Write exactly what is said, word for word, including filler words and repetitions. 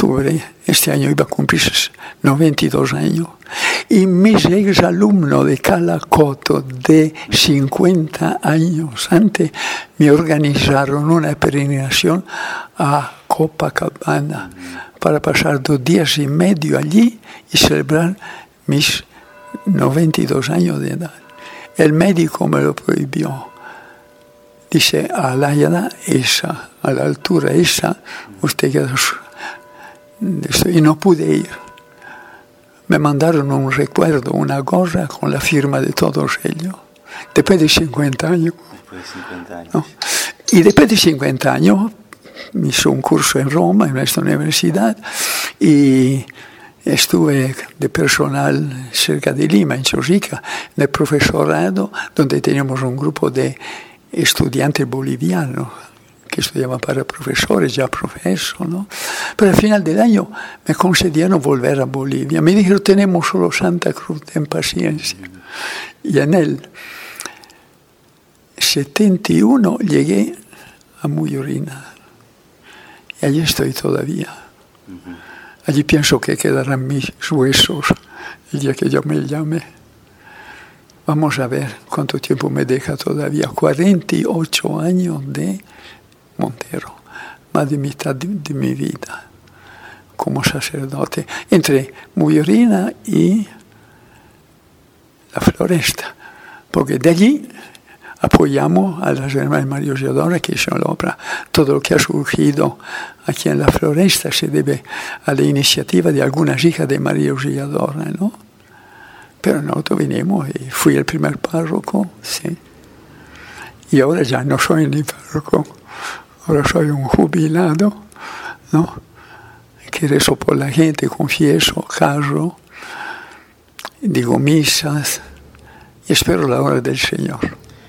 octubre, este año iba a cumplir noventa y dos años, y mis exalumnos de Calacoto de cincuenta años antes me organizaron una peregrinación a Copacabana para pasar dos días y medio allí y celebrar mis noventa y dos años de edad. El médico me lo prohibió. Dice, a la edad esa, a la altura esa, usted queda... Y no pude ir. Me mandaron un recuerdo, una gorra con la firma de todos ellos. Después de cincuenta años. Después de cincuenta años. ¿No? Y después de cincuenta años, hice un curso en Roma, en esta universidad, y estuve de personal cerca de Lima, en Chosica, en el profesorado, donde teníamos un grupo de estudiantes bolivianos que estudiaban para profesores, ya profeso, ¿no? Pero al final del año me concedieron volver a Bolivia. Me dijeron, tenemos solo Santa Cruz, ten paciencia. Y en el setenta y uno llegué a Muyurina. Y allí estoy todavía. Allí pienso que quedarán mis huesos el día que yo me llame. Vamos a ver cuánto tiempo me deja todavía. cuarenta y ocho años de Montero, más de mitad de, de mi vida como sacerdote, entre Muyurina y la Floresta, porque de allí apoyamos a las hermanas María Auxiliadora que hicieron la obra. Todo lo que ha surgido aquí en la Floresta se debe a la iniciativa de algunas hijas de María Auxiliadora, ¿no? Pero nosotros vinimos y fui el primer párroco, sí. Y ahora ya no soy ni párroco, ahora soy un jubilado, ¿no? Que rezo por la gente, confieso, carro, digo misas y espero la hora del Señor.